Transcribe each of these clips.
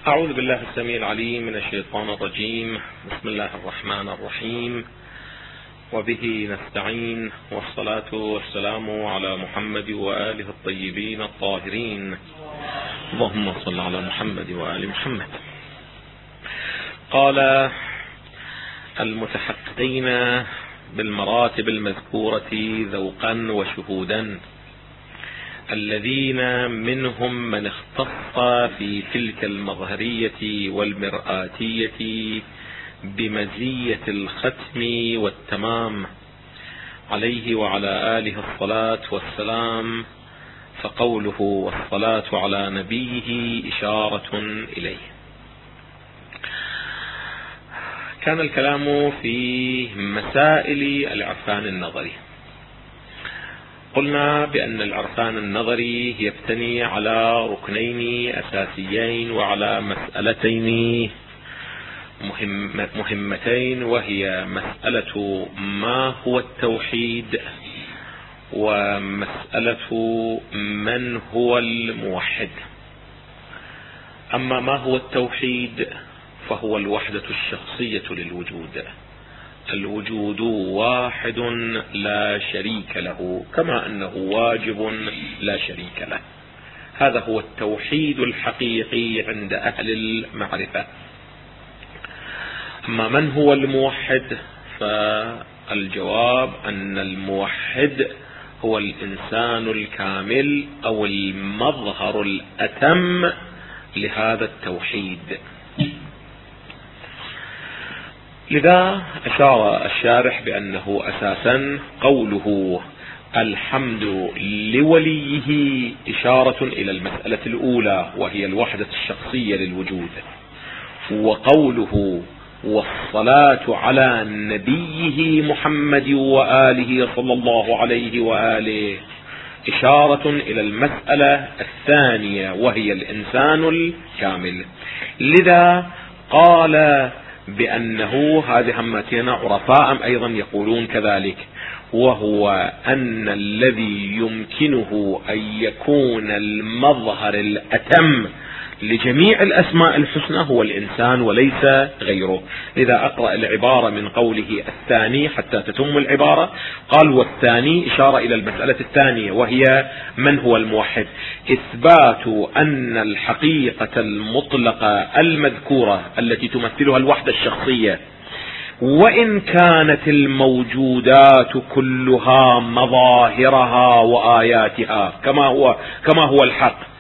أعوذ بالله السميع العليم من الشيطان الرجيم. بسم الله الرحمن الرحيم، وبه نستعين، والصلاة والسلام على محمد وآله الطيبين الطاهرين. اللهم صل على محمد وآل محمد. قال المتحققين بالمراتب المذكورة ذوقا وشهودا، الذين منهم من اختص في تلك المظهرية والمرآتية بمزية الختم والتمام عليه وعلى آله الصلاة والسلام، فقوله والصلاة على نبيه إشارة إليه. كان الكلام في مسائل العرفان النظري. قلنا بأن العرفان النظري يبتني على ركنين أساسيين وعلى مسألتين مهمتين، وهي مسألة ما هو التوحيد، ومسألة من هو الموحد. أما ما هو التوحيد فهو الوحدة الشخصية للوجود، الوجود واحد لا شريك له، كما أنه واجب لا شريك له. هذا هو التوحيد الحقيقي عند أهل المعرفة. أما من هو الموحد فالجواب أن الموحد هو الإنسان الكامل أو المظهر الأتم لهذا التوحيد. لذا أشار الشارح بأنه أساسا قوله الحمد لوليه إشارة إلى المسألة الأولى، وهي الوحدة الشخصية للوجود، وقوله والصلاة على نبيه محمد وآله صلى الله عليه وآله إشارة إلى المسألة الثانية، وهي الإنسان الكامل. لذا قال بأنه هذه همتنا عرفاء أيضا يقولون كذلك، وهو أن الذي يمكنه أن يكون المظهر الأتم لجميع الأسماء الحسنى هو الإنسان وليس غيره. إذا أقرأ العبارة من قوله الثاني حتى تتم العبارة، قال والثاني إشارة إلى المسألة الثانية، وهي من هو الموحد، إثبات أن الحقيقة المطلقة المذكورة التي تمثلها الوحدة الشخصية، وإن كانت الموجودات كلها مظاهرها وآياتها كما هو الحق،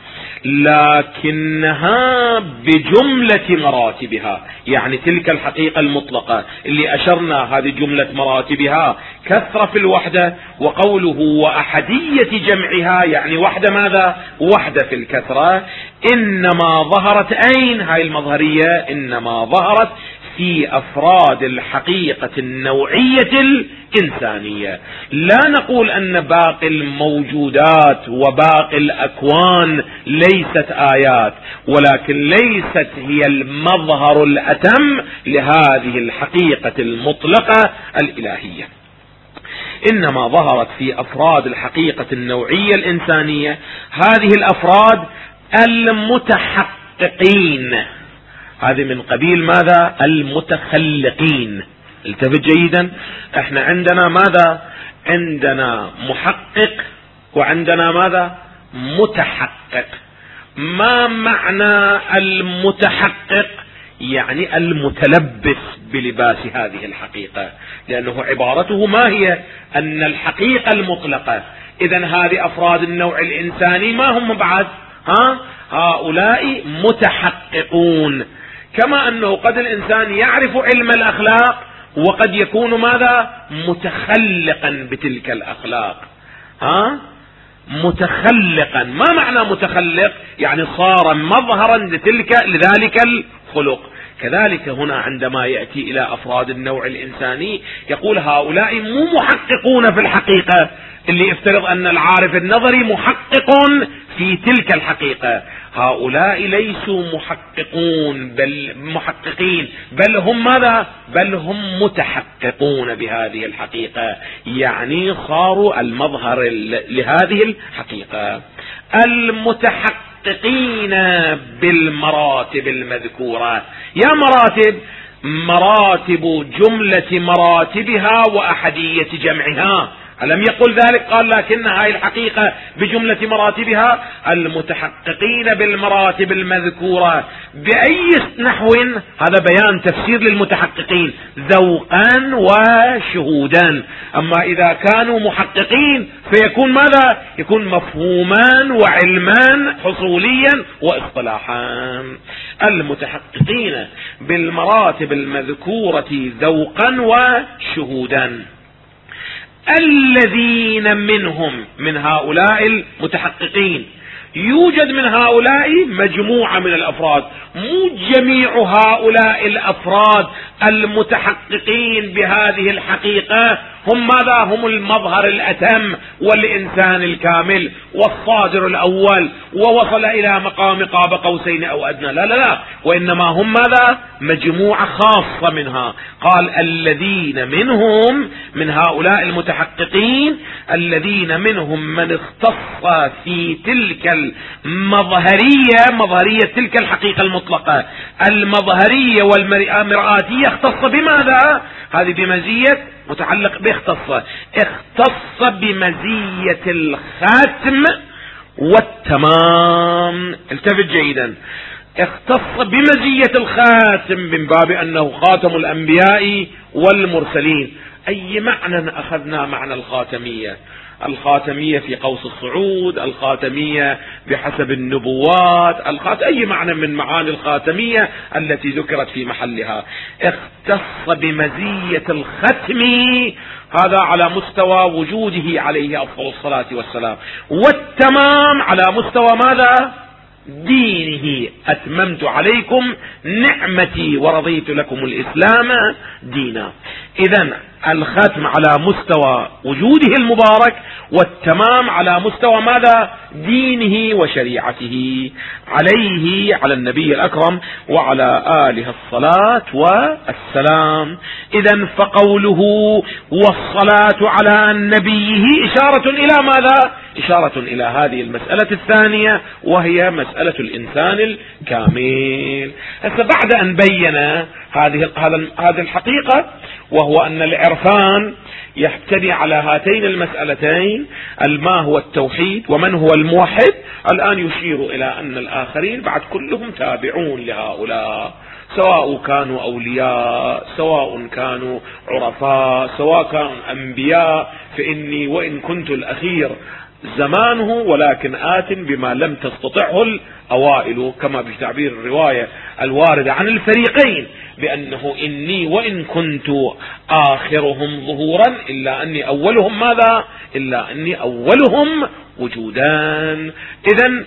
لكنها بجملة مراتبها، يعني تلك الحقيقة المطلقة اللي أشرنا هذه جملة مراتبها كثرة في الوحدة، وقوله وأحدية جمعها يعني وحدة ماذا؟ وحدة في الكثرة. إنما ظهرت أين هاي المظهرية؟ إنما ظهرت في أفراد الحقيقة النوعية الإنسانية. لا نقول أن باقي الموجودات وباقي الأكوان ليست آيات، ولكن ليست هي المظهر الأتم لهذه الحقيقة المطلقة الإلهية، إنما ظهرت في أفراد الحقيقة النوعية الإنسانية. هذه الأفراد المتحققين، هذه من قبيل ماذا؟ المتخلقين. التفت جيدا، احنا عندنا ماذا؟ عندنا محقق وعندنا ماذا؟ متحقق. ما معنى المتحقق؟ يعني المتلبس بلباس هذه الحقيقة، لأنه عبارته ما هي؟ أن الحقيقة المطلقة. إذن هذه أفراد النوع الإنساني ما هم بعد؟ هؤلاء متحققون. كما أنه قد الإنسان يعرف علم الأخلاق وقد يكون ماذا؟ متخلقا بتلك الأخلاق. متخلقا. ما معنى متخلق؟ يعني صار مظهرا لذلك الخلق. كذلك هنا عندما يأتي إلى أفراد النوع الإنساني يقول هؤلاء مو محققون في الحقيقة، اللي يفترض أن العارف النظري محقق في تلك الحقيقة. هؤلاء ليسوا محققين، بل هم ماذا؟ بل هم متحققون بهذه الحقيقة، يعني صاروا المظهر لهذه الحقيقة. المتحقق المتحققين بالمراتب المذكورة. يا مراتب جملة مراتبها وأحدية جمعها، ألم يقل ذلك؟ قال لكن هاي الحقيقة بجملة مراتبها. المتحققين بالمراتب المذكورة بأي نحو؟ هذا بيان تفسير للمتحققين ذوقا وشهودا. أما إذا كانوا محققين فيكون ماذا؟ يكون مفهوما وعلما حصوليا واصطلاحا. المتحققين بالمراتب المذكورة ذوقا وشهودا. الذين منهم، من هؤلاء المتحققين، يوجد من هؤلاء مجموعة من الأفراد، مو جميع هؤلاء الأفراد المتحققين بهذه الحقيقة هم ماذا؟ هم المظهر الأتم والإنسان الكامل والصادر الأول ووصل إلى مقام قاب قوسين أو أدنى. لا لا لا، وإنما هم ماذا؟ مجموعة خاصة منها. قال الذين منهم، من هؤلاء المتحققين الذين منهم من اختص في تلك المظهرية، مظهرية تلك الحقيقة المطلقة المظهرية والمرآتية، اختص بماذا؟ هذه بمزية متعلق اختص بمزية الختم والتمام. التفت جيدا، اختص بمزية الخاتم من باب أنه خاتم الأنبياء والمرسلين. أي معنى أخذنا معنى الخاتمية؟ الخاتمية في قوس الصعود، الخاتمية بحسب النبوات، أي معنى من معاني الخاتمية التي ذكرت في محلها. اختص بمزية الختم، هذا على مستوى وجوده عليه أفضل الصلاة والسلام، والتمام على مستوى ماذا؟ دينه. أتممت عليكم نعمتي ورضيت لكم الإسلام دينا. إذن الختم على مستوى وجوده المبارك، والتمام على مستوى ماذا؟ دينه وشريعته. عليه، على النبي الأكرم وعلى آله الصلاة والسلام. إذن فقوله والصلاة على نبيه إشارة إلى ماذا؟ إشارة إلى هذه المسألة الثانية، وهي مسألة الإنسان الكامل. بعد أن بين هذه الحقيقة، وهو أن العرفان يحتوي على هاتين المسألتين، ما هو التوحيد ومن هو الموحد، الآن يشير إلى أن الآخرين بعد كلهم تابعون لهؤلاء، سواء كانوا أولياء، سواء كانوا عرفاء، سواء كانوا أنبياء، فإني وإن كنت الأخير زمانه ولكن آت بما لم تستطعه الأوائل، كما بتعبير الرواية الواردة عن الفريقين بأنه إني وإن كنت آخرهم ظهورا إلا أني أولهم ماذا؟ إلا أني أولهم وجودان. إذن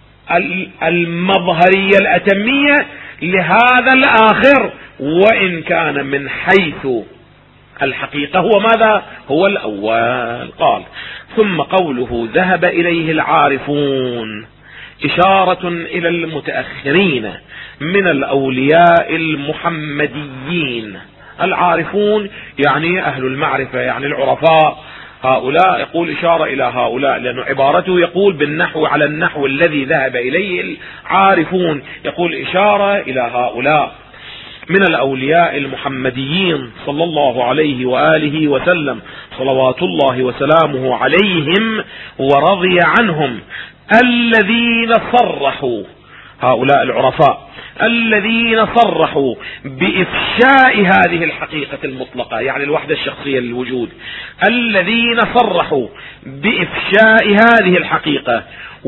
المظهرية الأتمية لهذا الآخر، وإن كان من حيث الحقيقة هو ماذا؟ هو الأول. قال ثم قوله ذهب إليه العارفون إشارة إلى المتأخرين من الأولياء المحمديين. العارفون يعني أهل المعرفة، يعني العرفاء، هؤلاء يقول إشارة إلى هؤلاء، لأنه عبارته يقول بالنحو على النحو الذي ذهب إليه العارفون، يقول إشارة إلى هؤلاء من الأولياء المحمديين صلى الله عليه وآله وسلم، صلوات الله وسلامه عليهم ورضي عنهم، الذين صرحوا، هؤلاء العرفاء الذين صرحوا بإفشاء هذه الحقيقة المطلقة، يعني الوحدة الشخصية للوجود، الذين صرحوا بإفشاء هذه الحقيقة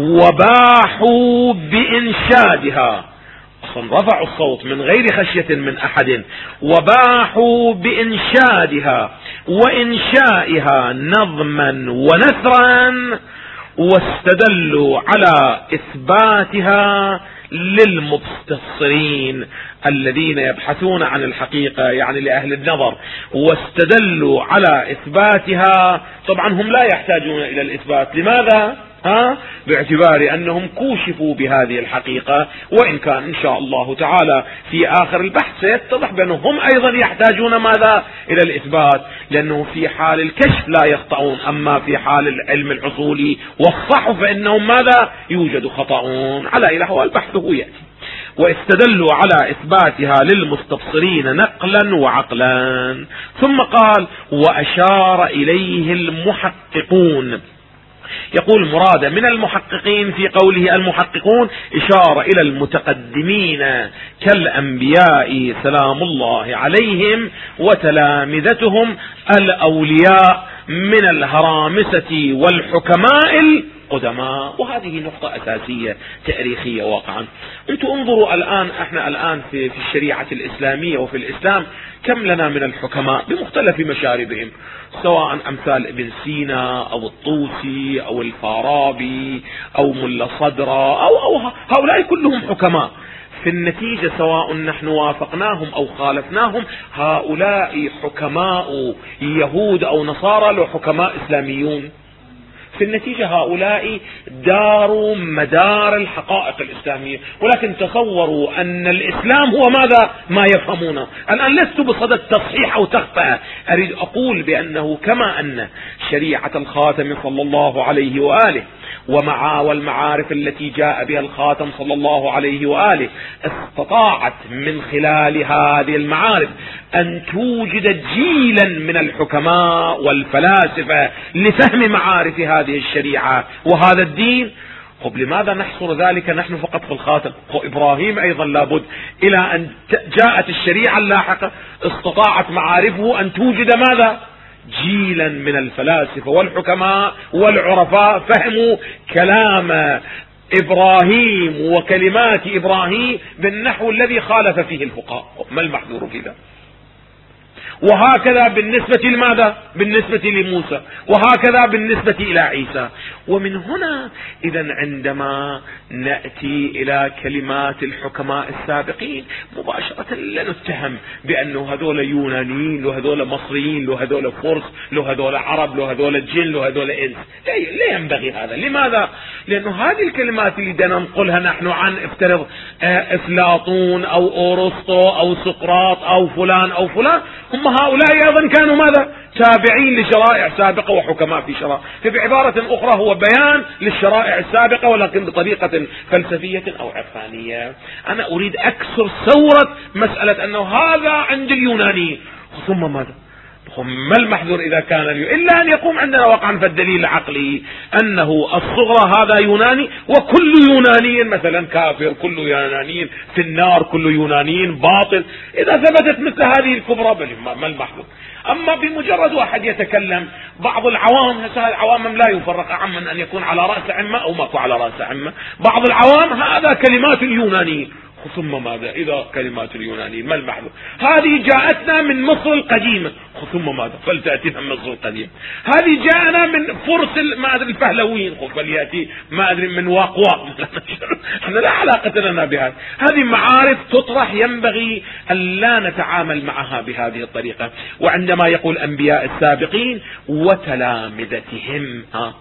وباحوا بإنشادها، رفعوا الصوت من غير خشية من أحد، وباحوا بإنشادها وإنشائها نظما ونثرا، واستدلوا على إثباتها للمبتصرين الذين يبحثون عن الحقيقة، يعني لأهل النظر، واستدلوا على إثباتها. طبعا هم لا يحتاجون إلى الإثبات، لماذا؟ باعتبار أنهم كوشفوا بهذه الحقيقة، وإن كان إن شاء الله تعالى في آخر البحث سيتضح بأنهم أيضا يحتاجون ماذا إلى الإثبات، لأنه في حال الكشف لا يخطئون، أما في حال العلم الحصولي والصح فإنهم ماذا يوجد خطأون. على إلى هو البحث هو يأتي. واستدلوا على إثباتها للمستبصرين نقلا وعقلا. ثم قال: وأشار إليه المحققون. يقول مراد من المحققين في قوله المحققون إشار إلى المتقدمين كالأنبياء سلام الله عليهم وتلامذتهم الأولياء من الهرامسة والحكماء القدماء. وهذه نقطة أساسية تاريخية واقعا. انتم انظروا الآن، احنا الآن في الشريعة الإسلامية وفي الإسلام كم لنا من الحكماء بمختلف مشاربهم، سواء أمثال ابن سينا أو الطوسي أو الفارابي أو ملا صدرة أو هؤلاء كلهم حكماء. في النتيجة سواء نحن وافقناهم أو خالفناهم، هؤلاء حكماء يهود أو نصارى لو حكماء إسلاميون. في النتيجة هؤلاء داروا مدار الحقائق الإسلامية. ولكن تصوروا أن الإسلام هو ماذا؟ ما يفهمونه. الآن لست بصدد تصحيح أو تخطئة، أريد أقول بأنه كما أن شريعة الخاتم صلى الله عليه وآله والمعارف التي جاء بها الخاتم صلى الله عليه وآله استطاعت من خلال هذه المعارف أن توجد جيلا من الحكماء والفلاسفة لفهم معارف هذه الشريعة وهذا الدين. طب لماذا نحصر ذلك نحن فقط في الخاتم؟ إبراهيم أيضا لابد إلى أن جاءت الشريعة اللاحقة استطاعت معارفه أن توجد ماذا؟ جيلا من الفلاسفة والحكماء والعرفاء فهموا كلام إبراهيم وكلمات إبراهيم بالنحو الذي خالف فيه الفقهاء. ما المحذور في ذلك؟ وهكذا بالنسبة لماذا؟ بالنسبة لموسى، وهكذا بالنسبة إلى عيسى. ومن هنا إذا عندما نأتي إلى كلمات الحكماء السابقين مباشرة لا نتهم بأنه هذول يونانيين، لو هذول مصريين، لو هذول فرس، لو هذول عرب، لو هذول جن، لو هذول إنس. لا ينبغي هذا. لماذا؟ لأنه هذه الكلمات اللي بدنا نقولها نحن عن افترض أفلاطون أو أورسطو أو سقراط أو فلان أو فلان، هم هؤلاء أيضا كانوا ماذا؟ تابعين لشرائع سابقة وحكماء في شرائع. بعبارة أخرى هو بيان للشرائع السابقة ولكن بطريقة فلسفية أو عرفانية. أنا أريد أكسر ثورة مسألة أنه هذا عند اليوناني ثم ماذا؟ ما المحذور إذا كان إلا أن يقوم عندنا واقعا فالدليل العقلي أنه الصغرى هذا يوناني وكل يوناني مثلا كافر، كل يوناني في النار، كل يوناني باطل. إذا ثبتت مثل هذه الكبرى ما المحذور؟ أما بمجرد واحد يتكلم بعض العوام، العوام لا يفرق عمن أن يكون على رأس عمة أو ماكو على رأس عمة. بعض العوام هذا كلمات اليونانيين، ثم ماذا إذا كلمات اليونانيين؟ ما المحذور؟ هذه جاءتنا من مصر القديمة، ثم ماذا؟ فلتأتينا من مصر القديمة. هذه جاءنا من فرس ما أدري الفهلويين، فليأتي ما أدري من واقواق. احنا لا علاقة لنا بهذا. هذه معارف تطرح ينبغي أن لا نتعامل معها بهذه الطريقة. وعندما يقول أنبياء السابقين وتلامذتهم،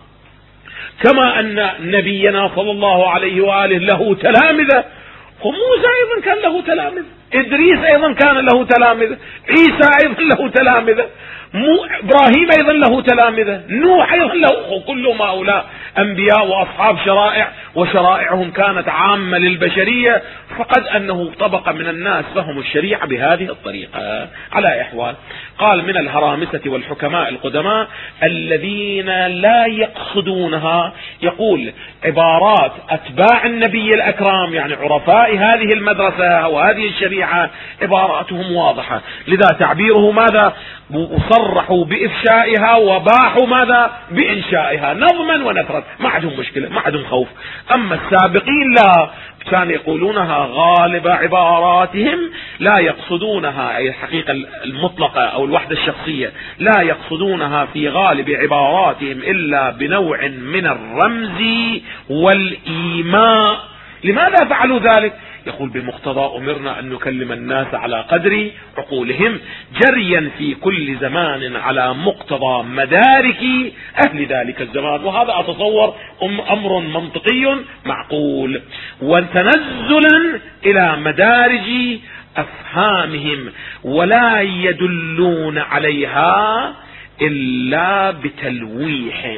كما أن نبينا صلى الله عليه وآله له تلامذة، وموسى أيضا كان له تلامذة، إدريس أيضا كان له تلامذة، عيسى أيضا له تلامذة، إبراهيم أيضا له تلامذة، نوح أيضا له. كلهم هؤلاء أنبياء وأصحاب شرائع، وشرائعهم كانت عامة للبشرية، فقد أنه طبقة من الناس فهموا الشريعة بهذه الطريقة. على إحوال قال من الهرامسة والحكماء القدماء الذين لا يقصدونها. يقول عبارات أتباع النبي الأكرم يعني عرفاء هذه المدرسة وهذه الشريعة عباراتهم واضحة، لذا تعبيره ماذا؟ صرحوا بإفشائها وباحوا ماذا؟ بإنشائها نظما ونثرا. ما عندهم مشكلة، ما عندهم خوف. أما السابقين لا، كانوا يقولونها غالب عباراتهم لا يقصدونها، أي الحقيقة المطلقة أو الوحدة الشخصية، لا يقصدونها في غالب عباراتهم إلا بنوع من الرمز والإيماء. لماذا فعلوا ذلك؟ يقول بمقتضى أمرنا أن نكلم الناس على قدر عقولهم، جريا في كل زمان على مقتضى مدارك أهل ذلك الزمان. وهذا أتصور أمر منطقي معقول. وتنزلا إلى مدارج أفهامهم، ولا يدلون عليها إلا بتلويح.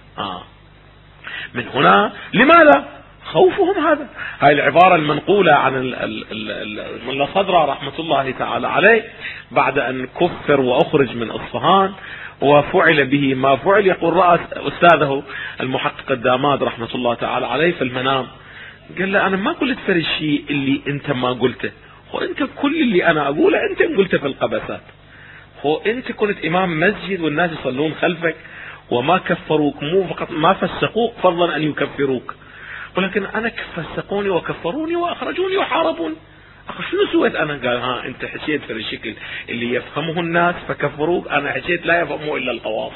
من هنا لماذا خوفهم هذا؟ هاي العبارة المنقولة عن الملا صدرة رحمة الله تعالى عليه بعد أن كفر وأخرج من أصفهان وفعل به ما فعل، يقول رأى أستاذه المحقق الداماد رحمة الله تعالى عليه في المنام، قال له أنا ما قلت في الشيء اللي أنت ما قلته، وأنت كل اللي أنا أقوله أنت قلته في القبسات، أنت كنت إمام مسجد والناس يصلون خلفك وما كفروك، مو فقط ما فسقوك فضلا أن يكفروك، ولكن أنا فسقوني وكفروني وأخرجوني وحاربوني. شنو سويت أنا؟ قال أنت حسيت في الشكل اللي يفهمه الناس فكفروك، أنا حسيت لا يفهمه إلا القواص.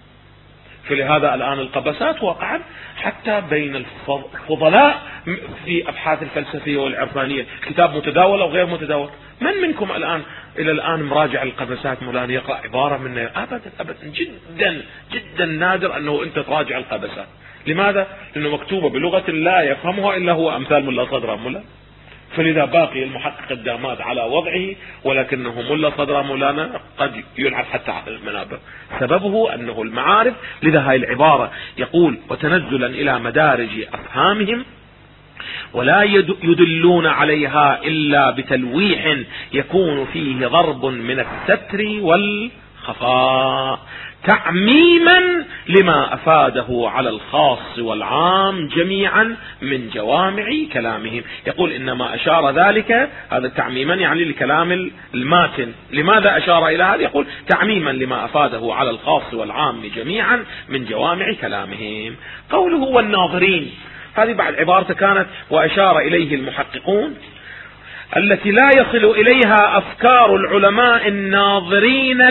فلهذا الآن القبسات وقعت حتى بين الفضلاء في أبحاث الفلسفية والعرفانية، كتاب متداول أو غير متداول. من منكم الآن إلى الآن مراجع القبسات مولانا يقرأ عبارة منه؟ أبدا أبدا، جدا جدا نادر أنه أنت تراجع القبسات. لماذا؟ لأنه مكتوبة بلغة لا يفهمها إلا هو أمثال ملا صدرة ملا. فلذا باقي المحقق الداماد على وضعه، ولكنه ملا صدرة مولانا قد يلعب حتى على المنابر. سببه أنه المعارف. لذا هاي العبارة يقول وتنزلا إلى مدارج أفهامهم ولا يدلون عليها إلا بتلويح يكون فيه ضرب من الستر والخفاء تعميما لما أفاده على الخاص والعام جميعا من جوامع كلامهم. يقول إنما أشار ذلك، هذا تعميما يعني لكلام الماتن. لماذا أشار إلى هذا؟ يقول تعميما لما أفاده على الخاص والعام جميعا من جوامع كلامهم. قوله والناظرين، هذه بعد عبارته كانت وأشار إليه المحققون التي لا يصل إليها أفكار العلماء الناظرين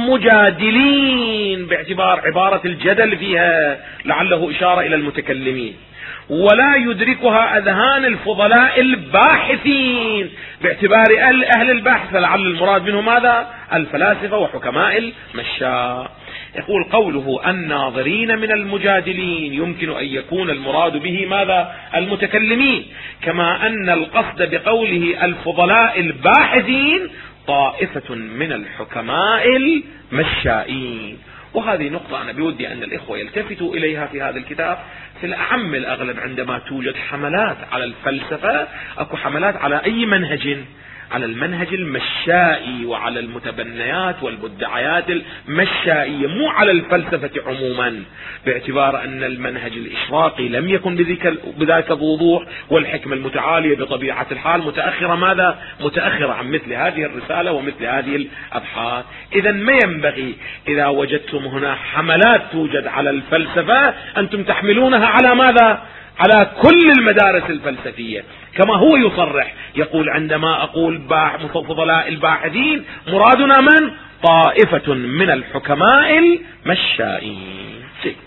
المجادلين، باعتبار عبارة الجدل فيها لعله إشارة إلى المتكلمين، ولا يدركها أذهان الفضلاء الباحثين باعتبار أهل البحث، لعل المراد منه ماذا؟ الفلاسفة وحكماء المشاء. يقول قوله الناظرين من المجادلين يمكن أن يكون المراد به ماذا؟ المتكلمين، كما أن القصد بقوله الفضلاء الباحثين طائفة من الحكماء المشائين. وهذه نقطة أنا بودي أن الإخوة يلتفتوا إليها في هذا الكتاب. في الأعم الأغلب عندما توجد حملات على الفلسفة، أكو حملات على أي منهج؟ على المنهج المشائي وعلى المتبنيات والمدعيات المشائية، مو على الفلسفة عموما، باعتبار أن المنهج الإشراقي لم يكن بذلك الوضوح، والحكمة المتعالية بطبيعة الحال متأخرة ماذا؟ متأخرة عن مثل هذه الرسالة ومثل هذه الأبحاث. إذا ما ينبغي إذا وجدتم هنا حملات توجد على الفلسفة أنتم تحملونها على ماذا؟ على كل المدارس الفلسفية، كما هو يصرح يقول عندما أقول فضلاء الباحثين مرادنا من؟ طائفة من الحكماء المشائين.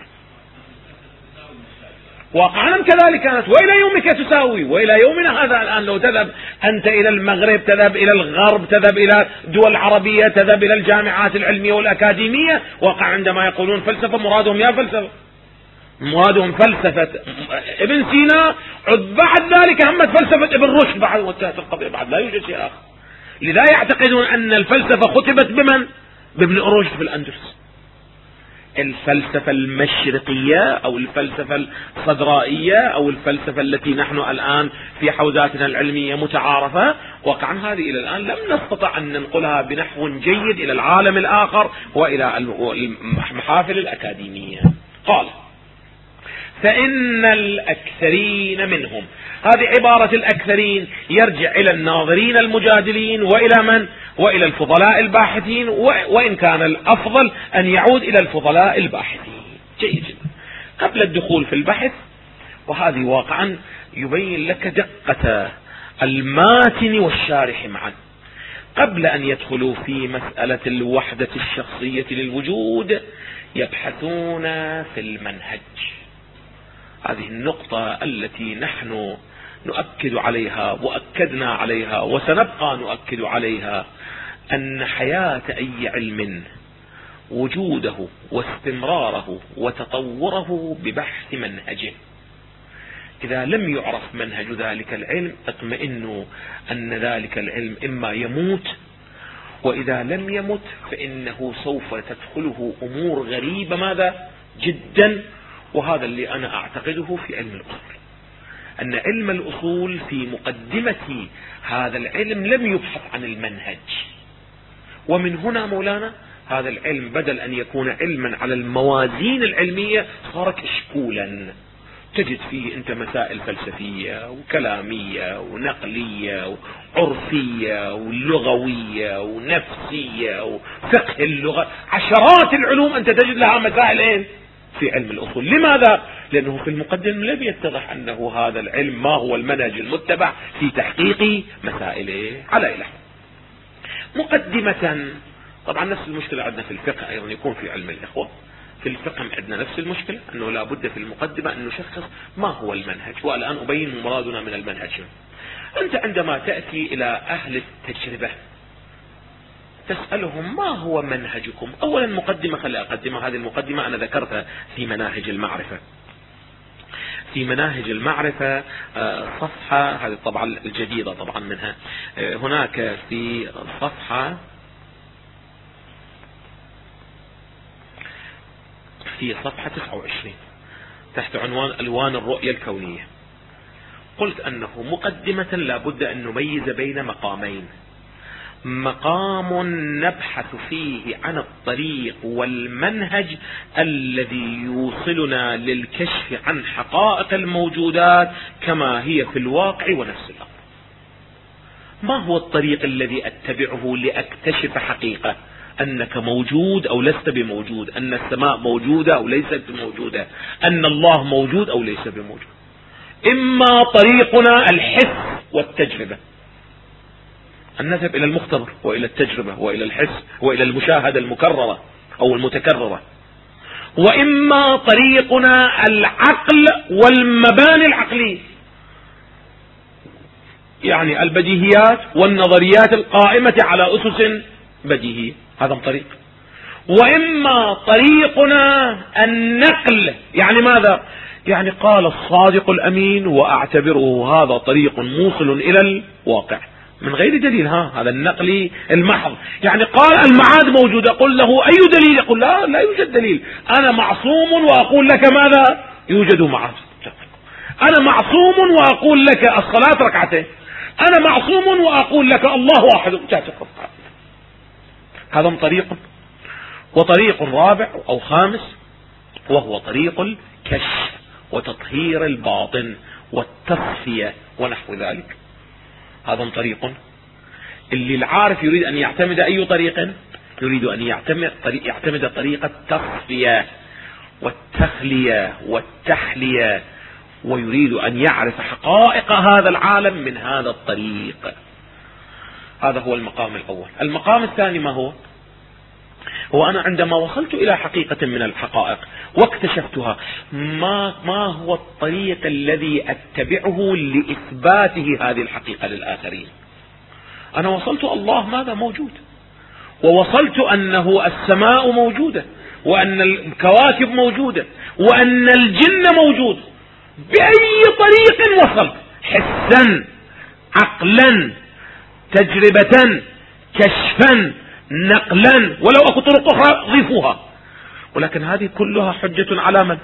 واقعا كذلك كانت، وإلى يومك تساوي، وإلى يومنا هذا الآن لو تذهب أنت إلى المغرب، تذهب إلى الغرب، تذهب إلى دول عربية، تذهب إلى الجامعات العلمية والأكاديمية، واقع عندما يقولون فلسفة مرادهم يا فلسفة، مرادهم فلسفة ابن سينا، بعد ذلك همت فلسفة ابن رشد، بعد وانتهت القضية، بعد لا يوجد شيء آخر. لذا يعتقدون أن الفلسفة ختمت بمن؟ بابن رشد في الأندلس. الفلسفة المشرقية أو الفلسفة الصدرائية أو الفلسفة التي نحن الآن في حوزاتنا العلمية متعارفة، وقعا هذه إلى الآن لم نستطع أن ننقلها بنحو جيد إلى العالم الآخر وإلى المحافل الأكاديمية. قال فإن الأكثرين منهم، هذه عبارة الأكثرين يرجع إلى الناظرين المجادلين وإلى من؟ وإلى الفضلاء الباحثين، وإن كان الأفضل أن يعود إلى الفضلاء الباحثين. جيد جدا. قبل الدخول في البحث، وهذه واقعا يبين لك دقة الماتن والشارح معا، قبل أن يدخلوا في مسألة الوحدة الشخصية للوجود يبحثون في المنهج. هذه النقطة التي نحن نؤكد عليها وأكدنا عليها وسنبقى نؤكد عليها أن حياة أي علم وجوده واستمراره وتطوره ببحث منهجه. إذا لم يعرف منهج ذلك العلم اطمئنوا أن ذلك العلم إما يموت، وإذا لم يمت فإنه سوف تدخله أمور غريبة ماذا جدا. وهذا اللي أنا أعتقده في علم الأصول، أن علم الأصول في مقدمة هذا العلم لم يبحث عن المنهج. ومن هنا مولانا هذا العلم بدل أن يكون علما على الموازين العلمية صار كشكولا، تجد فيه أنت مسائل فلسفية وكلامية ونقلية وعرفية ولغوية ونفسية وفقه اللغة، عشرات العلوم أنت تجد لها مسائل في علم الأصول. لماذا؟ لأنه في المقدم لم يتضح أنه هذا العلم ما هو المنهج المتبع في تحقيق مسائله على إله. مقدمة. طبعا نفس المشكلة عندنا في الفقه أيضا يكون في علم الإخوة. في الفقه عندنا نفس المشكلة، أنه لا بد في المقدمة أن نشخص ما هو المنهج. والآن أبين مرادنا من المنهج. أنت عندما تأتي إلى أهل التجربة تسألهم ما هو منهجكم. أولا مقدمة، خلي أقدمها. هذه المقدمة أنا ذكرتها في مناهج المعرفة. في مناهج المعرفة صفحة، هذه الطبعة الجديدة طبعا منها، هناك في صفحة في صفحة 29 تحت عنوان ألوان الرؤية الكونية، قلت أنه مقدمة لا بد أن نميز بين مقامين: مقام نبحث فيه عن الطريق والمنهج الذي يوصلنا للكشف عن حقائق الموجودات كما هي في الواقع ونفس الأمر. ما هو الطريق الذي أتبعه لأكتشف حقيقة أنك موجود أو لست بموجود، أن السماء موجودة أو ليست بموجودة، أن الله موجود أو ليس بموجود؟ إما طريقنا الحس والتجربة، أن نذهب إلى المختبر وإلى التجربة وإلى الحس وإلى المشاهدة المكررة أو المتكررة، وإما طريقنا العقل والمباني العقلية، يعني البديهيات والنظريات القائمة على أسس بديهية، هذا طريق. وإما طريقنا النقل، يعني ماذا؟ يعني قال الصادق الأمين وأعتبره هذا طريق موصل إلى الواقع من غير دليل. هذا النقل المحض. يعني قال المعاد موجودة، قل له أي دليل؟ يقول لا يوجد دليل، أنا معصوم وأقول لك ماذا؟ يوجد معاد. أنا معصوم وأقول لك الصلاة ركعتين، أنا معصوم وأقول لك الله واحد. هذا طريق. وطريق رابع أو خامس وهو طريق الكشف وتطهير الباطن والتصفية ونحو ذلك. هذا طريق اللي العارف يريد أن يعتمد أي طريق، يريد أن يعتمد طريق التصفية والتخلية والتحلية، ويريد أن يعرف حقائق هذا العالم من هذا الطريق. هذا هو المقام الأول. المقام الثاني ما هو؟ هو أنا عندما وصلت إلى حقيقة من الحقائق واكتشفتها، ما هو الطريق الذي أتبعه لإثباته هذه الحقيقة للآخرين؟ أنا وصلت الله ماذا موجود، ووصلت أنه السماء موجودة، وأن الكواكب موجودة، وأن الجن موجود. بأي طريق وصلت؟ حسا، عقلا، تجربة، كشفا، نقلا، ولو أكو طرق أخرى ضيفوها. ولكن هذه كلها حجة على من؟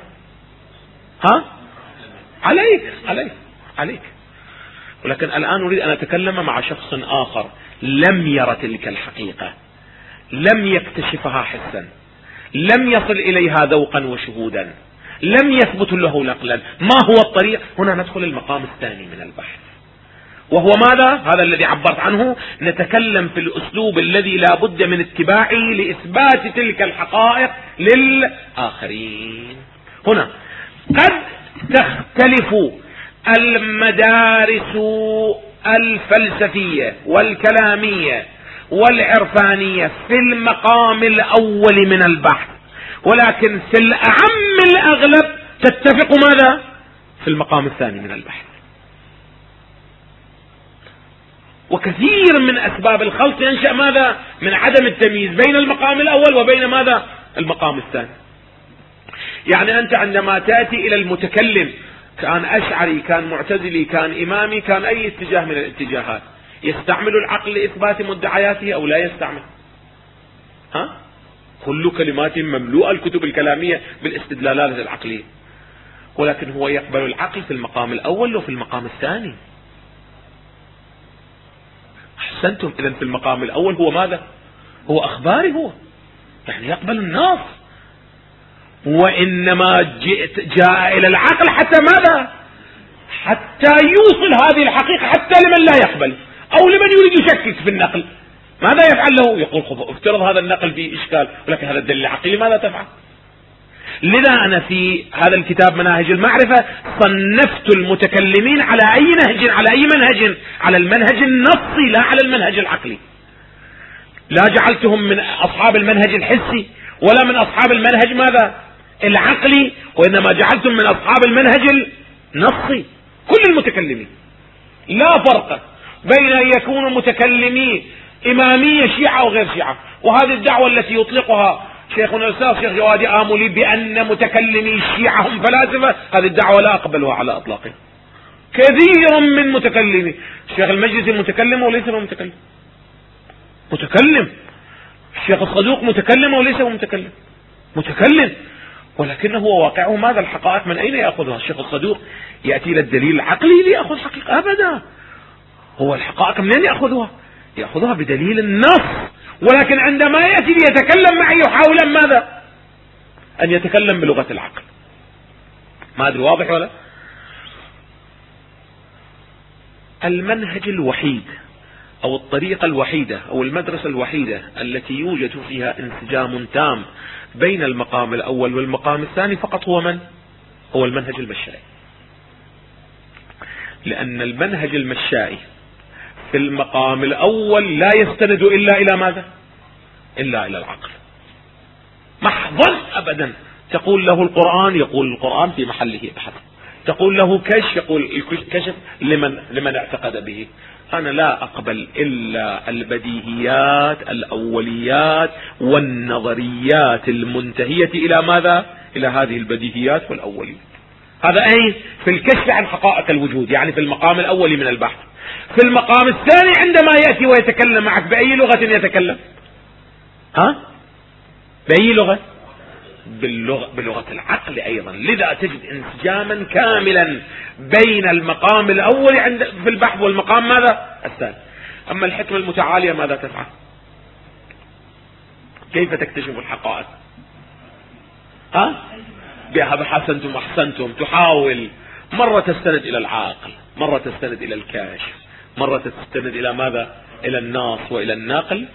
عليك. ولكن الآن أريد أن أتكلم مع شخص آخر لم ير تلك الحقيقة، لم يكتشفها حسا، لم يصل إليها ذوقا وشهودا، لم يثبت له نقلا. ما هو الطريق؟ هنا ندخل المقام الثاني من البحث، وهو ماذا؟ هذا الذي عبرت عنه. نتكلم في الأسلوب الذي لا بد من اتباعه لإثبات تلك الحقائق للآخرين. هنا قد تختلف المدارس الفلسفية والكلامية والعرفانية في المقام الأول من البحث، ولكن في الأعم الأغلب تتفق ماذا؟ في المقام الثاني من البحث. وكثير من أسباب الخلط ينشأ ماذا؟ من عدم التمييز بين المقام الأول وبين ماذا؟ المقام الثاني. يعني أنت عندما تأتي إلى المتكلم، كان أشعري، كان معتزلي، كان إمامي، كان أي اتجاه من الاتجاهات، يستعمل العقل لإثبات مدعياته أو لا يستعمل؟ كل كلمات مملوءة الكتب الكلامية بالاستدلالات العقلية، ولكن هو يقبل العقل في المقام الأول وفي المقام الثاني. أحسنتم. إذن في المقام الأول هو ماذا؟ هو أخباري، هو يعني يقبل النص، وإنما جاء إلى العقل حتى ماذا؟ حتى يوصل هذه الحقيقة حتى لمن لا يقبل أو لمن يريد يشكك في النقل. ماذا يفعل له؟ يقول افترض هذا النقل فيه إشكال، ولكن هذا الدليل العقلي ماذا تفعل؟ لذا أنا في هذا الكتاب مناهج المعرفة صنفت المتكلمين على أي نهج، على أي منهج؟ على المنهج النصي لا على المنهج العقلي. لا جعلتهم من أصحاب المنهج الحسي ولا من أصحاب المنهج ماذا؟ العقلي، وإنما جعلتم من أصحاب المنهج النصي. كل المتكلمين لا فرق بين أن يكونوا متكلمين إمامية شيعة أو غير شيعة. وهذه الدعوة التي يطلقها شيخنا الأستاذ شيخ جواد آملي بأن متكلمي الشيعة هم فلاسفة، هذه الدعوة لا أقبلها على إطلاقها. كثير من متكلمي الشيخ المجلسي متكلم وليس هو متكلم، متكلم. الشيخ الصدوق متكلم وليس هو متكلم، متكلم، ولكنه هو واقعه ماذا؟ الحقائق من أين يأخذها؟ الشيخ الصدوق يأتي إلى الدليل العقلي ليأخذ حقيقة؟ أبدا. هو الحقائق منين يأخذها؟ يأخذها بدليل النص. ولكن عندما يأتي ليتكلم معي يحاول ماذا؟ أن يتكلم بلغة العقل. ما أدري واضح ولا؟ المنهج الوحيد أو الطريقة الوحيدة أو المدرسة الوحيدة التي يوجد فيها انسجام تام بين المقام الأول والمقام الثاني فقط هو من؟ هو المنهج المشائي. لأن المنهج المشائي في المقام الأول لا يستند إلا إلى ماذا؟ إلا إلى العقل محضا أبدا. تقول له القرآن، يقول القرآن في محله بحث. تقول له كشف، يقول الكشف لمن اعتقد به. أنا لا أقبل إلا البديهيات الأوليات والنظريات المنتهية إلى ماذا؟ إلى هذه البديهيات والأوليات. هذا أي في الكشف عن حقائق الوجود، يعني في المقام الأول من البحث. في المقام الثاني عندما يأتي ويتكلم معك بأي لغة يتكلم؟ بأي لغة؟ بلغة العقل أيضا. لذا تجد انسجاما كاملا بين المقام الأول في البحث والمقام ماذا؟ الثاني. أما الحكمة المتعالية ماذا تفعل؟ كيف تكتشف الحقائق؟ حسنتم أحسنتم. تحاول مرة تستند إلى العقل، مرة تستند إلى الكاشف، مرة تستند إلى ماذا؟ إلى الناص وإلى الناقل،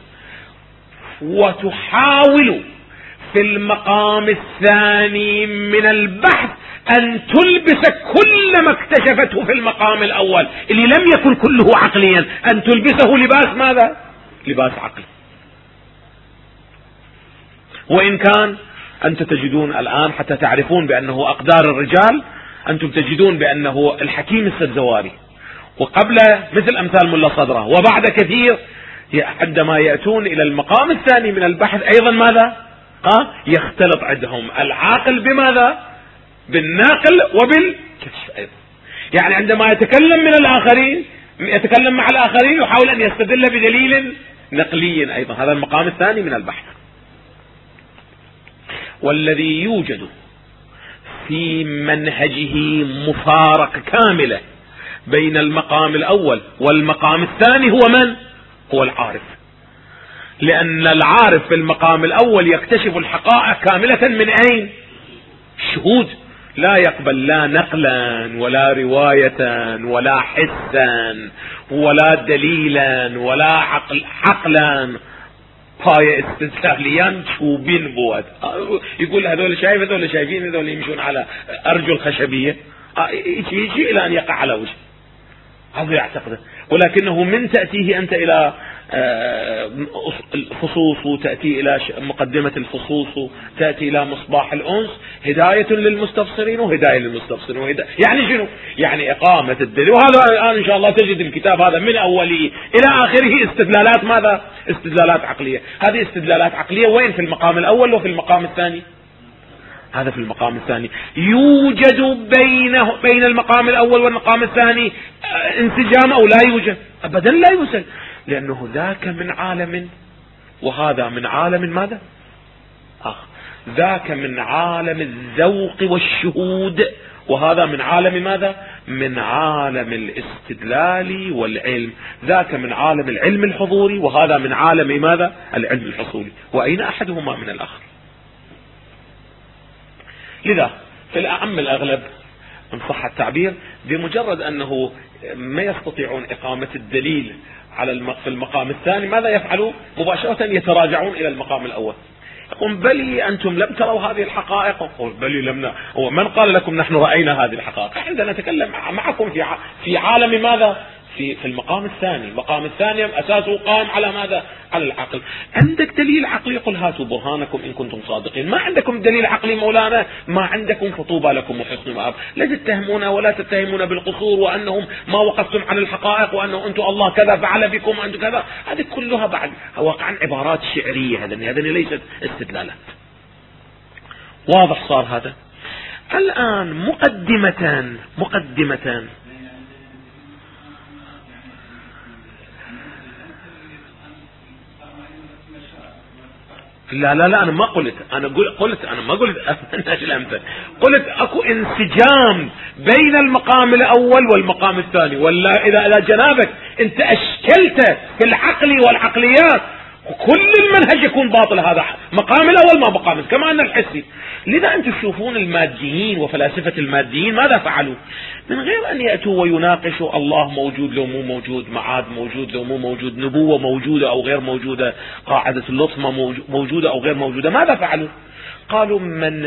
وتحاول في المقام الثاني من البحث أن تلبس كل ما اكتشفته في المقام الأول اللي لم يكن كله عقليا، أن تلبسه لباس ماذا؟ لباس عقلي. وإن كان أنتم تجدون الآن حتى تعرفون بأنه أقدار الرجال، أنتم تجدون بأنه الحكيم السبزواري وقبل مثل أمثال ملا صدرة وبعد كثير عندما يأتون إلى المقام الثاني من البحث أيضا ماذا؟ يختلط عندهم العاقل بماذا؟ بالناقل وبالكشف أيضا. يعني عندما يتكلم من الآخرين، يتكلم مع الآخرين، يحاول أن يستدل بدليل نقلي أيضا. هذا المقام الثاني من البحث. والذي يوجد في منهجه مفارقة كاملة بين المقام الأول والمقام الثاني هو من؟ هو العارف. لأن العارف في المقام الأول يكتشف الحقائق كاملة من أين؟ شهود. لا يقبل لا نقلا ولا رواية ولا حسا ولا دليلا ولا عقلا. هاي استدلاليان شوبين بود. يقول هذول شايف، هذول شايفين، هذول يمشون على أرجل خشبية، يجي إلى أن يقع على وجه. هذا يعتقده. ولكنه من تأتيه أنت إلى الفصوص تأتي إلى مقدمة الفصوص تأتي إلى مصباح الأنس، هداية للمستبصرين وهداية للمستبصرين يعني شنو؟ يعني إقامة الدليل. وهذا الآن إن شاء الله تجد الكتاب هذا من أوله إلى آخره استدلالات ماذا؟ استدلالات عقلية. هذه استدلالات عقلية وين؟ في المقام الأول وفي المقام الثاني. هذا في المقام الثاني. يوجد بين المقام الأول والمقام الثاني انسجام أو لا يوجد؟ أبدا لا يوجد، لأنه ذاك من عالم وهذا من عالم ماذا؟ ذاك من عالم الذوق والشهود وهذا من عالم ماذا؟ من عالم الاستدلال والعلم. ذاك من عالم العلم الحضوري وهذا من عالم ماذا؟ العلم الحصولي. وأين أحدهما من الآخر؟ لذا في الأعم الأغلب إن صح التعبير بمجرد أنه ما يستطيعون إقامة الدليل في المقام الثاني ماذا يفعلوا؟ مباشرة يتراجعون إلى المقام الأول. يقول بلي أنتم لم تروا هذه الحقائق. يقول بلي لم من قال لكم نحن رأينا هذه الحقائق؟ عندنا نتكلم معكم في عالم ماذا؟ في المقام الثاني. المقام الثاني أساسه قام على ماذا؟ على العقل. عندك دليل عقلي؟ قل هاتوا برهانكم إن كنتم صادقين. ما عندكم دليل عقلي مولانا؟ ما عندكم فطوبى لكم وحسن مآب. لا تتهمونا ولا تتهمونا بالقصور وأنهم ما وقفتم عن الحقائق وأنه أنتم الله كذا فعل بكم أنتم كذا. هذه كلها بعد واقعا عبارات شعرية، هذه ليست استدلالات. واضح صار هذا؟ الآن مقدمة لا أنا ما قلت، أنا ما قلت قلت أكو انسجام بين المقام الأول والمقام الثاني. ولا إذا جنابك أنت أشكلت في العقل والعقليات كل المنهج يكون باطل. هذا مقام الأول ما مقام كما أن الحسي. لذا أنتم تشوفون الماديين وفلاسفة الماديين ماذا فعلوا؟ من غير أن يأتوا ويناقشوا الله موجود لو مو موجود، معاد موجود لو مو موجود، نبوة موجودة أو غير موجودة، قاعدة اللطمة موجودة أو غير موجودة، ماذا فعلوا؟ قالوا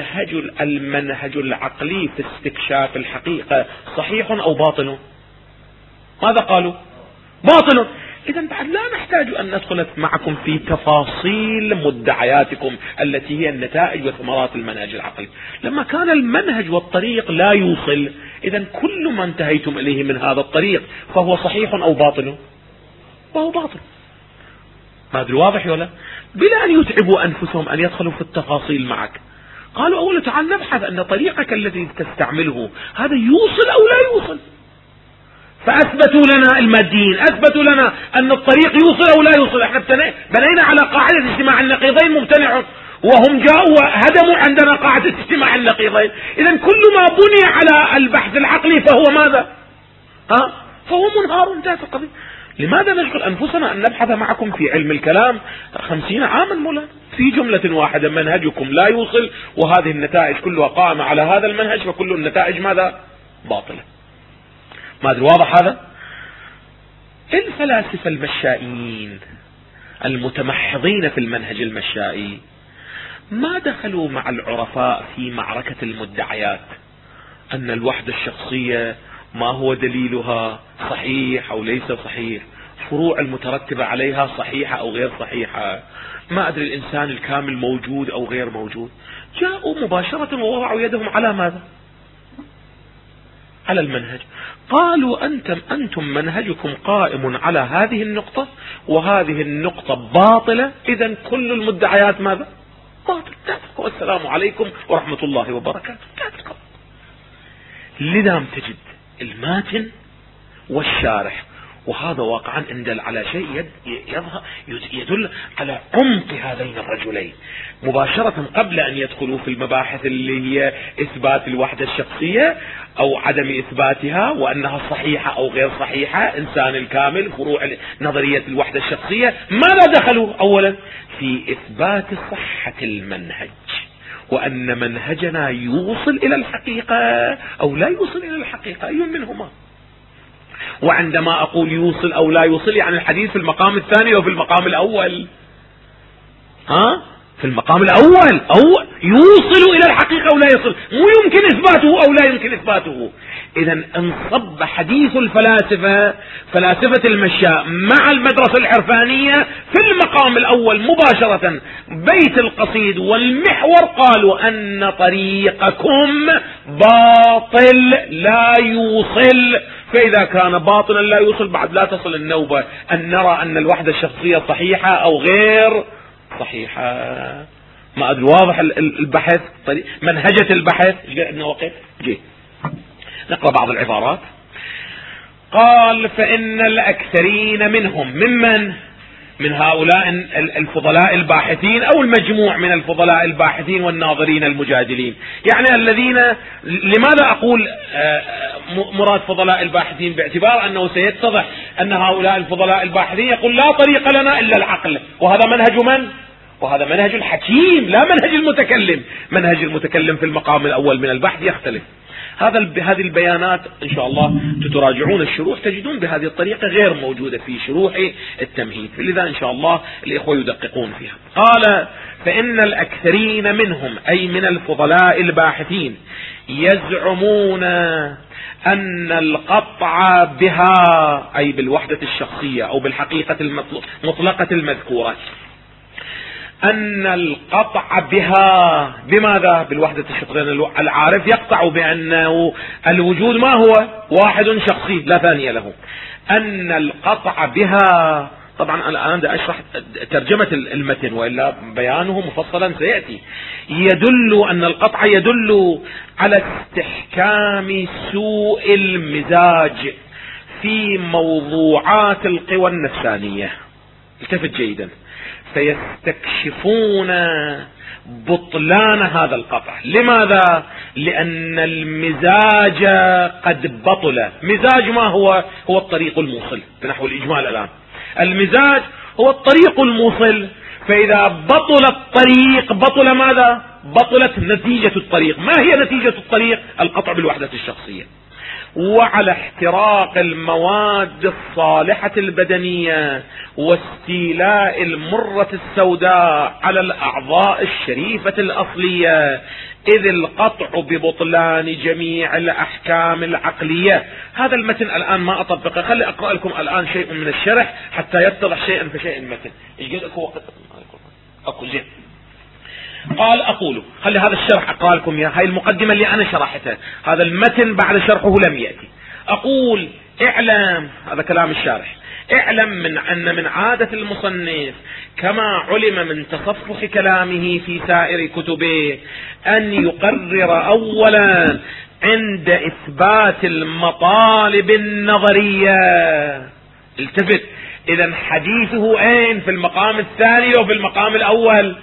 المنهج العقلي في استكشاف الحقيقة صحيح أو باطل؟ ماذا قالوا؟ باطل. إذا بعد لا نحتاج أن ندخل معكم في تفاصيل مدعياتكم التي هي النتائج وثمرات المنهج العقلي. لما كان المنهج والطريق لا يوصل، إذا كل ما انتهيتم إليه من هذا الطريق فهو صحيح أو باطل؟ فهو باطل. ما أدري واضح ولا؟ بلا أن يتعبوا أنفسهم أن يدخلوا في التفاصيل معك. قالوا أولا تعال نبحث أن طريقك الذي تستعمله هذا يوصل أو لا يوصل. فأثبتوا لنا الماديين، أثبتوا لنا أن الطريق يوصل أو لا يوصل. احنا بنينا على قاعدة اجتماع النقيضين ممتنع، وهم جاءوا وهدموا عندنا قاعدة اجتماع النقيضين. إذن كل ما بني على البحث العقلي فهو ماذا؟ فهو منهار. انتهت القضية. لماذا نشغل أنفسنا أن نبحث معكم في علم الكلام 50 عاما مولانا في جملة واحدة؟ منهجكم لا يوصل وهذه النتائج كلها قائمة على هذا المنهج، فكل النتائج ماذا؟ باطلة. ما أدري واضح هذا؟ الفلاسفة المشائيين المتمحضين في المنهج المشائي ما دخلوا مع العرفاء في معركة المدعيات أن الوحدة الشخصية ما هو دليلها صحيح أو ليس صحيح، فروع المترتبة عليها صحيحة أو غير صحيحة، ما أدري الإنسان الكامل موجود أو غير موجود. جاءوا مباشرة ووضعوا يدهم على ماذا؟ على المنهج. قالوا أنتم منهجكم قائم على هذه النقطة وهذه النقطة باطلة، إذن كل المدعيات ماذا؟ باطل. والسلام عليكم ورحمة الله وبركاته. لذا تجد الماتن والشارح، وهذا واقعا إن دل على شيء يدل على عمق هذين الرجلين مباشرة قبل أن يدخلوا في المباحث اللي هي إثبات الوحدة الشخصية أو عدم إثباتها وأنها صحيحة أو غير صحيحة، إنسان الكامل، فروع نظرية الوحدة الشخصية. ماذا دخلوا؟ أولا في إثبات صحة المنهج وأن منهجنا يوصل إلى الحقيقة أو لا يوصل إلى الحقيقة، أي منهما. وعندما أقول يوصل أو لا يوصل يعني الحديث في المقام الثاني وفي المقام الأول. في المقام الأول أو يوصل إلى الحقيقة أو لا يوصل، مو يمكن إثباته أو لا يمكن إثباته. إذا انصب حديث الفلاسفة، فلاسفة المشاء مع المدرسة العرفانية في المقام الأول مباشرة. بيت القصيد والمحور قالوا أن طريقكم باطل لا يوصل، فإذا كان باطلا لا يوصل بعد لا تصل النوبة أن نرى أن الوحدة الشخصية صحيحة أو غير صحيحة. ما أدري واضح البحث، منهجة البحث. عندنا وقت جي نقرأ بعض العبارات. قال فإن الأكثرين منهم من هؤلاء الفضلاء الباحثين أو المجموع من الفضلاء الباحثين والناظرين المجادلين، يعني الذين، لماذا أقول مراد فضلاء الباحثين؟ باعتبار أنه سيتضح أن هؤلاء الفضلاء الباحثين يقول لا طريق لنا إلا العقل، وهذا منهج من؟ وهذا منهج الحكيم لا منهج المتكلم. منهج المتكلم في المقام الأول من البحث يختلف. هذه البيانات إن شاء الله تراجعون الشروح تجدون بهذه الطريقة غير موجودة في شروح التمهيد، لذا إن شاء الله الإخوة يدققون فيها. قال فإن الأكثرين منهم أي من الفضلاء الباحثين يزعمون أن القطع بها أي بالوحدة الشخصية أو بالحقيقة المطلقة المذكورة، أن القطع بها بماذا؟ بالوحدة الشخصية. العارف يقطع بأنه الوجود ما هو؟ واحد شخصي لا ثانية له. أن القطع بها، طبعا الآن دا أشرح ترجمة المتن وإلا بيانه مفصلا سيأتي. يدل أن القطع يدل على استحكام سوء المزاج في موضوعات القوى النفسانية. التفت جيدا. فيستكشفون بطلان هذا القطع. لماذا؟ لأن المزاج قد بطل. مزاج ما هو؟ هو الطريق الموصل بنحو الإجمال. الآن المزاج هو الطريق الموصل، فإذا بطل الطريق بطل ماذا؟ بطلت نتيجة الطريق. ما هي نتيجة الطريق؟ القطع بالوحدة الشخصية. وعلى احتراق المواد الصالحة البدنية واستيلاء المرة السوداء على الأعضاء الشريفة الأصلية، إذ القطع ببطلان جميع الأحكام العقلية. هذا المتن الآن ما أطبقه، خلي أقرأ لكم الآن شيء من الشرح حتى يتضح شيئا فشيء المتن. يجد أكو وقت أكو زين. قال أقول، خلي هذا الشرح أقرأ لكم يا هاي المقدمة اللي أنا شرحتها، هذا المتن بعد شرحه لم يأتي. أقول اعلم، هذا كلام الشارح، اعلم أن من عادة المصنف كما علم من تصفح كلامه في سائر كتبه أن يقرر أولا عند إثبات المطالب النظرية. التفت، إذن حديثه أين؟ في المقام الثاني وفي المقام الأول؟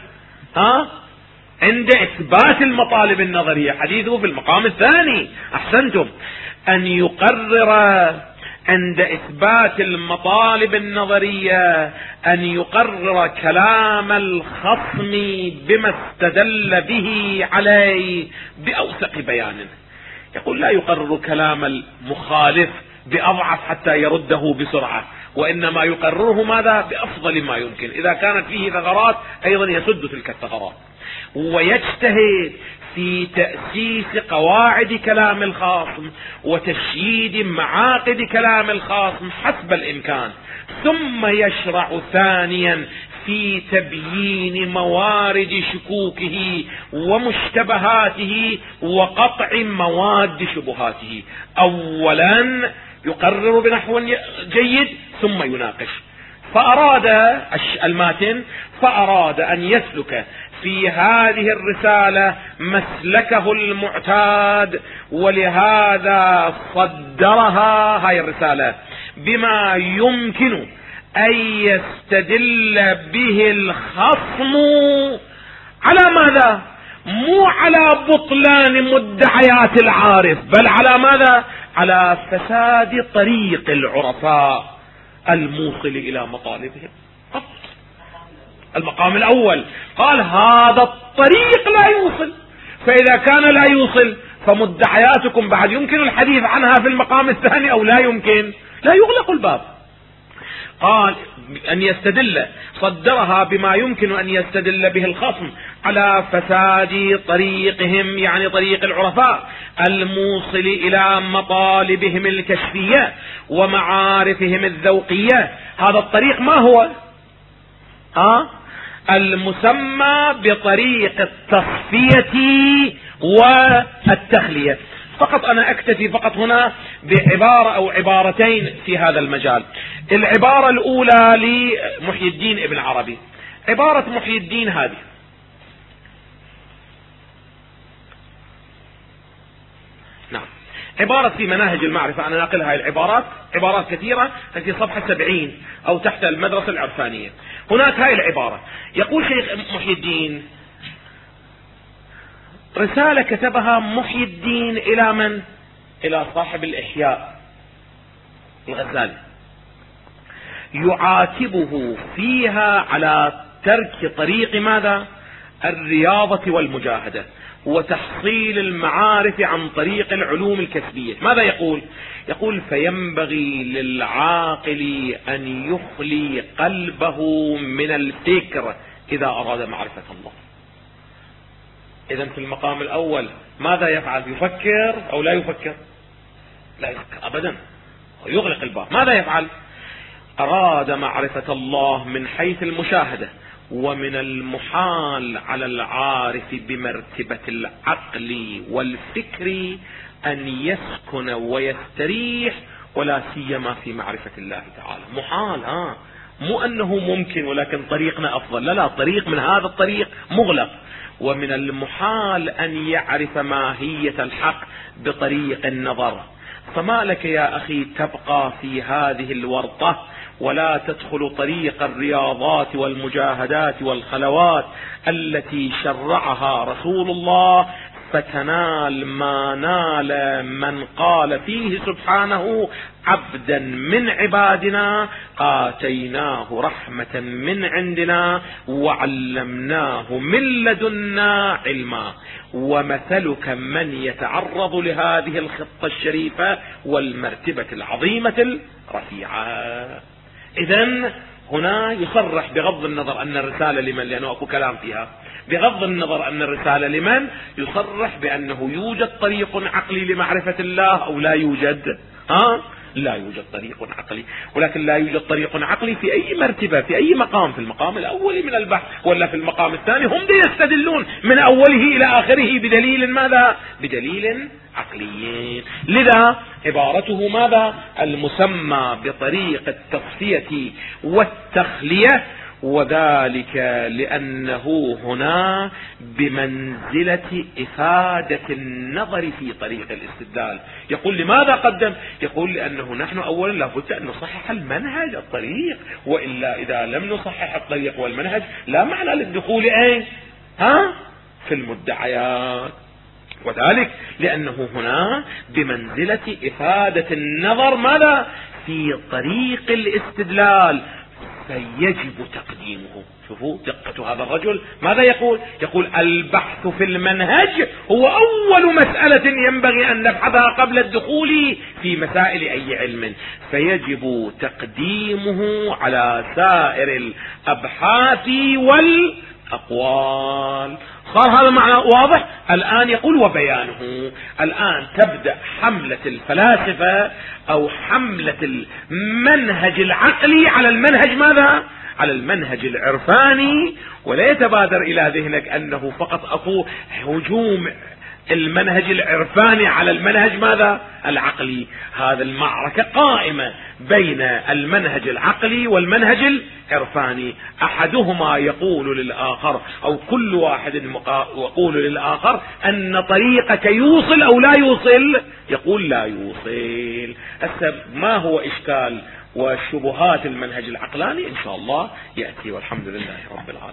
عند إثبات المطالب النظرية. حديثه في المقام الثاني. أحسنتم. أن يقرر عند إثبات المطالب النظرية أن يقرر كلام الخصم بما استدل به عليه بأوثق بيان. يقول لا يقرر كلام المخالف بأضعف حتى يرده بسرعة، وإنما يقرره ماذا؟ بأفضل ما يمكن. إذا كانت فيه ثغرات أيضا يسد تلك الثغرات، ويجتهد في تأسيس قواعد كلام الخاصم وتشييد معاقد كلام الخاصم حسب الإمكان، ثم يشرع ثانيا في تبيين موارد شكوكه ومشتبهاته وقطع مواد شبهاته. أولا يقرر بنحو جيد ثم يناقش. فأراد الماتن أن يسلك في هذه الرسالة مسلكه المعتاد، ولهذا صدرها هاي الرسالة بما يمكن أن يستدل به الخصم على ماذا؟ مو على بطلان مدعيات العارف، بل على ماذا؟ على فساد طريق العرفاء الموصل إلى مطالبهم. المقام الأول قال هذا الطريق لا يوصل، فإذا كان لا يوصل فمدعياتكم بعد يمكن الحديث عنها في المقام الثاني أو لا يمكن؟ لا يغلق الباب. قال أن يستدل، صدرها بما يمكن أن يستدل به الخصم على فساد طريقهم، يعني طريق العرفاء الموصل إلى مطالبهم الكشفية ومعارفهم الذوقية. هذا الطريق ما هو؟ المسمى بطريق التصفية والتخلية. فقط أنا أكتفي فقط هنا بعبارة أو عبارتين في هذا المجال. العبارة الأولى لمحي الدين ابن عربي، عبارة محي الدين هذه: نعم، عبارة في مناهج المعرفة، أنا ناقل هاي العبارات، عبارات كثيرة في صفحة 70 أو تحت المدرسة العرفانية. هناك هاي العبارة، يقول شيخ محي الدين: رسالة كتبها محي الدين إلى من؟ إلى صاحب الإحياء الغزالي، يعاتبه فيها على ترك طريق ماذا؟ الرياضة والمجاهدة وتحصيل المعارف عن طريق العلوم الكسبية. ماذا يقول؟ يقول: فينبغي للعاقل أن يخلي قلبه من الفكر إذا أراد معرفة الله. إذن في المقام الأول ماذا يفعل؟ يفكر أو لا يفكر؟ لا يفكر أبدا، ويغلق الباب. ماذا يفعل؟ أراد معرفة الله من حيث المشاهدة، ومن المحال على العارف بمرتبة العقل والفكر أن يسكن ويستريح، ولا سيما في معرفة الله تعالى. محال، مو أنه ممكن ولكن طريقنا أفضل، لا، طريق من هذا الطريق مغلق. ومن المحال أن يعرف ماهية الحق بطريق النظر. فما لك يا أخي تبقى في هذه الورطة ولا تدخل طريق الرياضات والمجاهدات والخلوات التي شرعها رسول الله، فتنال ما نال من قال فيه سبحانه: عبدا من عبادنا آتيناه رحمة من عندنا وعلمناه من لدنا علما. ومثلك من يتعرض لهذه الخطة الشريفة والمرتبة العظيمة الرفيعة. إذن هنا يصرح بغض النظر أن الرسالة لمن، لأنه أكو كلام فيها، بغض النظر أن الرسالة لمن، يصرح بأنه يوجد طريق عقلي لمعرفة الله أو لا يوجد. لا يوجد طريق عقلي، ولكن لا يوجد طريق عقلي في أي مرتبة، في أي مقام، في المقام الأول من البحث ولا في المقام الثاني. هم يستدلون من أوله إلى آخره بدليل ماذا؟ بدليل عقلي. لذا عبارته ماذا؟ المسمى بطريق التصفية والتخلية، وذلك لأنه هنا بمنزلة إفادة النظر في طريق الاستدلال. يقول: لماذا قدم؟ يقول: لأنه نحن أولا لابد أن نصحح المنهج الطريق، وإلا إذا لم نصحح الطريق والمنهج لا معنى للدخول في المدعيات. وذلك لأنه هنا بمنزلة إفادة النظر ماذا؟ في طريق الاستدلال، فيجب تقديمه. شوفوا دقة هذا الرجل، ماذا يقول؟ يقول: البحث في المنهج هو أول مسألة ينبغي أن نبحثها قبل الدخول في مسائل أي علم، فيجب تقديمه على سائر الأبحاث والأقوال. صار هذا معنى واضح؟ الآن يقول: وبيانه. الآن تبدأ حملة الفلاسفة أو حملة المنهج العقلي على المنهج ماذا؟ على المنهج العرفاني. ولا يتبادر إلى ذهنك أنه فقط أكو هجوم المنهج العرفاني على المنهج ماذا؟ العقلي. هذا المعركة قائمة بين المنهج العقلي والمنهج العرفاني، أحدهما يقول للآخر أو كل واحد يقول للآخر أن طريقك يوصل أو لا يوصل، يقول لا يوصل. ما هو إشكال وشبهات المنهج العقلاني إن شاء الله يأتي، والحمد لله رب العالمين.